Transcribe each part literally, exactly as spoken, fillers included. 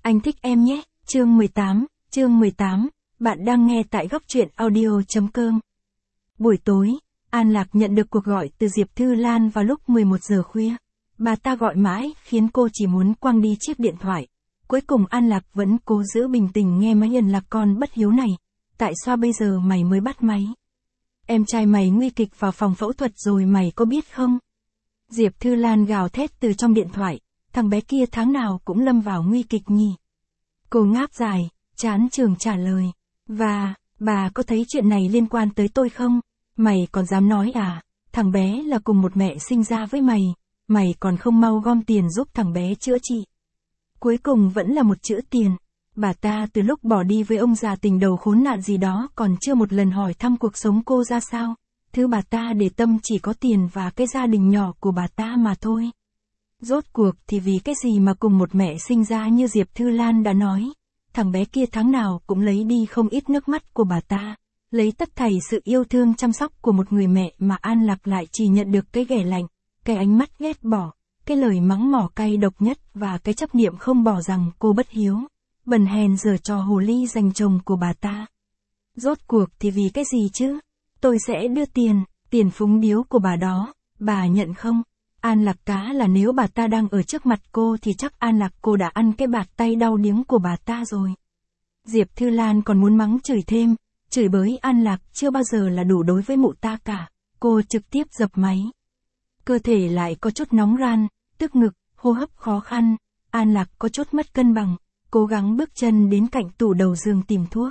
Anh thích em nhé, chương mười tám, chương mười tám, bạn đang nghe tại góc truyện audio.com. Buổi tối, An Lạc nhận được cuộc gọi từ Diệp Thư Lan vào lúc mười một giờ khuya. Bà ta gọi mãi, khiến cô chỉ muốn quăng đi chiếc điện thoại. Cuối cùng An Lạc vẫn cố giữ bình tĩnh nghe máy nhận là con bất hiếu này. Tại sao bây giờ mày mới bắt máy? Em trai mày nguy kịch vào phòng phẫu thuật rồi mày có biết không? Diệp Thư Lan gào thét từ trong điện thoại. Thằng bé kia tháng nào cũng lâm vào nguy kịch nhỉ? Cô ngáp dài, chán chường trả lời. Và, bà có thấy chuyện này liên quan tới tôi không? Mày còn dám nói à? Thằng bé là cùng một mẹ sinh ra với mày. Mày còn không mau gom tiền giúp thằng bé chữa trị. Cuối cùng vẫn là một chữ tiền. Bà ta từ lúc bỏ đi với ông già tình đầu khốn nạn gì đó còn chưa một lần hỏi thăm cuộc sống cô ra sao. Thứ bà ta để tâm chỉ có tiền và cái gia đình nhỏ của bà ta mà thôi. Rốt cuộc thì vì cái gì mà cùng một mẹ sinh ra như Diệp Thư Lan đã nói. Thằng bé kia tháng nào cũng lấy đi không ít nước mắt của bà ta. Lấy tất thảy sự yêu thương chăm sóc của một người mẹ mà An Lạc lại chỉ nhận được cái ghẻ lạnh, cái ánh mắt ghét bỏ, cái lời mắng mỏ cay độc nhất và cái chấp niệm không bỏ rằng cô bất hiếu, bần hèn giở trò hồ ly giành chồng của bà ta. Rốt cuộc thì vì cái gì chứ? Tôi sẽ đưa tiền, tiền phúng điếu của bà đó, bà nhận không? An Lạc cá là nếu bà ta đang ở trước mặt cô thì chắc An Lạc cô đã ăn cái bạt tay đau điếng của bà ta rồi. Diệp Thư Lan còn muốn mắng chửi thêm, chửi bới An Lạc chưa bao giờ là đủ đối với mụ ta cả. Cô trực tiếp dập máy. Cơ thể lại có chút nóng ran, tức ngực, hô hấp khó khăn. An Lạc có chút mất cân bằng, cố gắng bước chân đến cạnh tủ đầu giường tìm thuốc.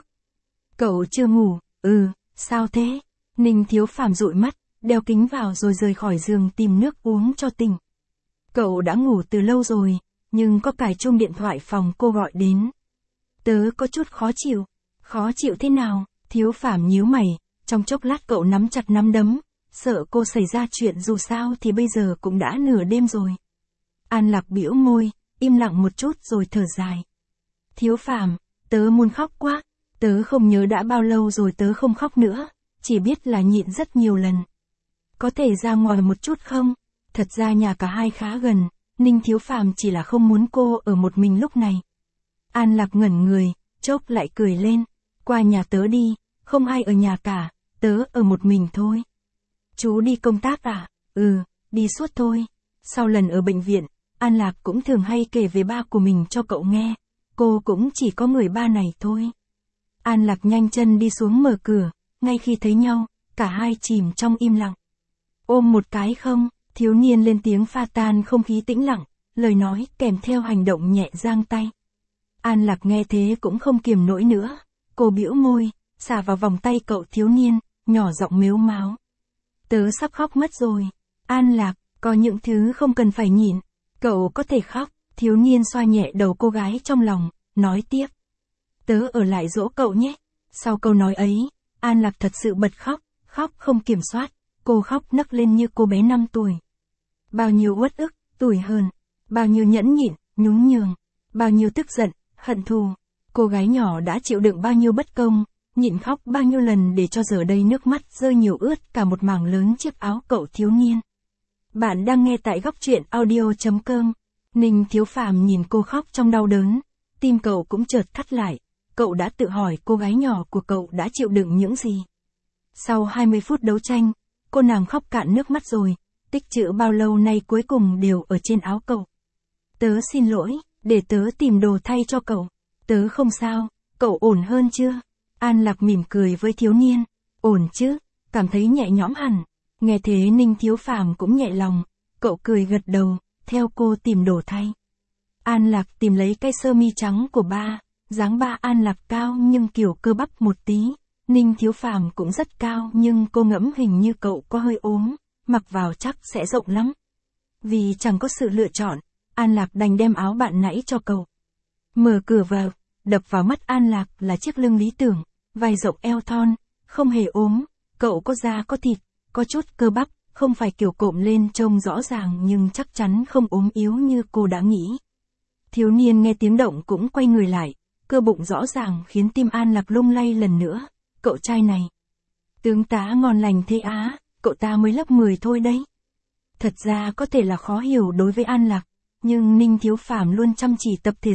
Cậu chưa ngủ? Ừ, sao thế? Ninh Thiếu Phàm dụi mắt, đeo kính vào rồi rời khỏi giường tìm nước uống cho tỉnh. Cậu đã ngủ từ lâu rồi, nhưng có cài chuông điện thoại phòng cô gọi đến. Tớ có chút khó chịu. Khó chịu thế nào? Thiếu Phàm nhíu mày, trong chốc lát cậu nắm chặt nắm đấm, sợ cô xảy ra chuyện dù sao thì bây giờ cũng đã nửa đêm rồi. An Lạc bĩu môi, im lặng một chút rồi thở dài. Thiếu Phàm, tớ muốn khóc quá, tớ không nhớ đã bao lâu rồi tớ không khóc nữa, chỉ biết là nhịn rất nhiều lần. Có thể ra ngoài một chút không? Thật ra nhà cả hai khá gần, Ninh Thiếu Phàm chỉ là không muốn cô ở một mình lúc này. An Lạc ngẩn người, chốc lại cười lên. Qua nhà tớ đi, không ai ở nhà cả, tớ ở một mình thôi. Chú đi công tác à? Ừ, đi suốt thôi. Sau lần ở bệnh viện, An Lạc cũng thường hay kể về ba của mình cho cậu nghe. Cô cũng chỉ có người ba này thôi. An Lạc nhanh chân đi xuống mở cửa, ngay khi thấy nhau, cả hai chìm trong im lặng. Ôm một cái không? Thiếu niên lên tiếng pha tan không khí tĩnh lặng, lời nói kèm theo hành động nhẹ giang tay. An Lạc nghe thế cũng không kiềm nổi nữa. Cô bĩu môi, xả vào vòng tay cậu thiếu niên, nhỏ giọng mếu máo. Tớ sắp khóc mất rồi. An Lạc, có những thứ không cần phải nhịn. Cậu có thể khóc. Thiếu niên xoa nhẹ đầu cô gái trong lòng, nói tiếp. Tớ ở lại dỗ cậu nhé. Sau câu nói ấy, An Lạc thật sự bật khóc, khóc không kiểm soát. Cô khóc nấc lên như cô bé năm tuổi. Bao nhiêu uất ức, tủi hờn, bao nhiêu nhẫn nhịn, nhún nhường, bao nhiêu tức giận, hận thù. Cô gái nhỏ đã chịu đựng bao nhiêu bất công, nhịn khóc bao nhiêu lần để cho giờ đây nước mắt rơi nhiều ướt cả một mảng lớn chiếc áo cậu thiếu niên. Bạn đang nghe tại góc truyện audio.com. Ninh Thiếu Phàm nhìn cô khóc trong đau đớn, tim cậu cũng chợt thắt lại. Cậu đã tự hỏi cô gái nhỏ của cậu đã chịu đựng những gì. Sau hai mươi phút đấu tranh, cô nàng khóc cạn nước mắt rồi, tích trữ bao lâu nay cuối cùng đều ở trên áo cậu. Tớ xin lỗi, để tớ tìm đồ thay cho cậu. Tớ không sao, cậu ổn hơn chưa? An Lạc mỉm cười với thiếu niên. Ổn chứ, cảm thấy nhẹ nhõm hẳn. Nghe thế Ninh Thiếu Phàm cũng nhẹ lòng. Cậu cười gật đầu, theo cô tìm đồ thay. An Lạc tìm lấy cái sơ mi trắng của ba. Dáng ba An Lạc cao nhưng kiểu cơ bắp một tí. Ninh Thiếu Phàm cũng rất cao nhưng cô ngẫm hình như cậu có hơi ốm. Mặc vào chắc sẽ rộng lắm. Vì chẳng có sự lựa chọn, An Lạc đành đem áo bạn nãy cho cậu. Mở cửa vào, đập vào mắt An Lạc là chiếc lưng lý tưởng, vai rộng eo thon, không hề ốm, cậu có da có thịt, có chút cơ bắp, không phải kiểu cộm lên trông rõ ràng nhưng chắc chắn không ốm yếu như cô đã nghĩ. Thiếu niên nghe tiếng động cũng quay người lại, cơ bụng rõ ràng khiến tim An Lạc lung lay lần nữa. Cậu trai này, tướng tá ngon lành thế á, cậu ta mới lớp mười thôi đấy. Thật ra có thể là khó hiểu đối với An Lạc, nhưng Ninh Thiếu Phàm luôn chăm chỉ tập thể dục.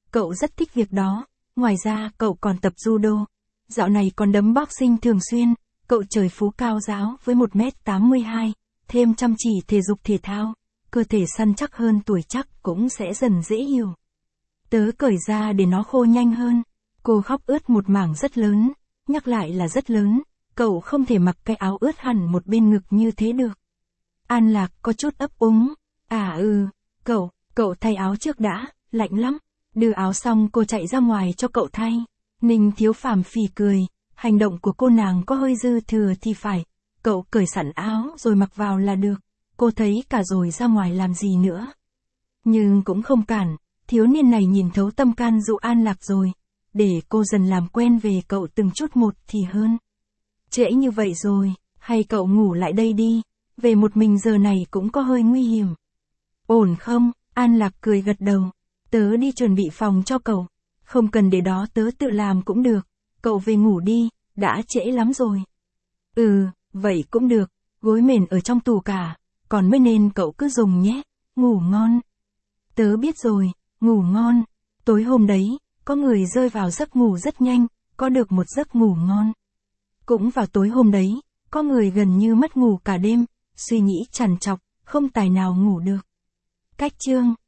cậu rất thích việc đó, ngoài ra cậu còn tập judo. Dạo này còn đấm boxing thường xuyên, cậu trời phú cao ráo với một mét tám mươi hai, thêm chăm chỉ thể dục thể thao, cơ thể săn chắc hơn tuổi chắc cũng sẽ dần dễ hiểu. Tớ cởi ra để nó khô nhanh hơn. Cô khóc ướt một mảng rất lớn, nhắc lại là rất lớn, cậu không thể mặc cái áo ướt hẳn một bên ngực như thế được. An Lạc có chút ấp úng, à ừ, cậu, cậu thay áo trước đã, lạnh lắm. Đưa áo xong cô chạy ra ngoài cho cậu thay. Ninh Thiếu Phàm phì cười, hành động của cô nàng có hơi dư thừa thì phải, cậu cởi sẵn áo rồi mặc vào là được, cô thấy cả rồi ra ngoài làm gì nữa. Nhưng cũng không cản, thiếu niên này nhìn thấu tâm can dụ An Lạc rồi, để cô dần làm quen về cậu từng chút một thì hơn. Trễ như vậy rồi, hay cậu ngủ lại đây đi, về một mình giờ này cũng có hơi nguy hiểm. Ổn không? An Lạc cười gật đầu, tớ đi chuẩn bị phòng cho cậu, không cần để đó tớ tự làm cũng được, cậu về ngủ đi, đã trễ lắm rồi. Ừ, vậy cũng được, gối mền ở trong tủ cả, còn mới nên cậu cứ dùng nhé, ngủ ngon. Tớ biết rồi, ngủ ngon. Tối hôm đấy, có người rơi vào giấc ngủ rất nhanh, có được một giấc ngủ ngon. Cũng vào tối hôm đấy, có người gần như mất ngủ cả đêm, suy nghĩ trằn trọc, không tài nào ngủ được. Cách chương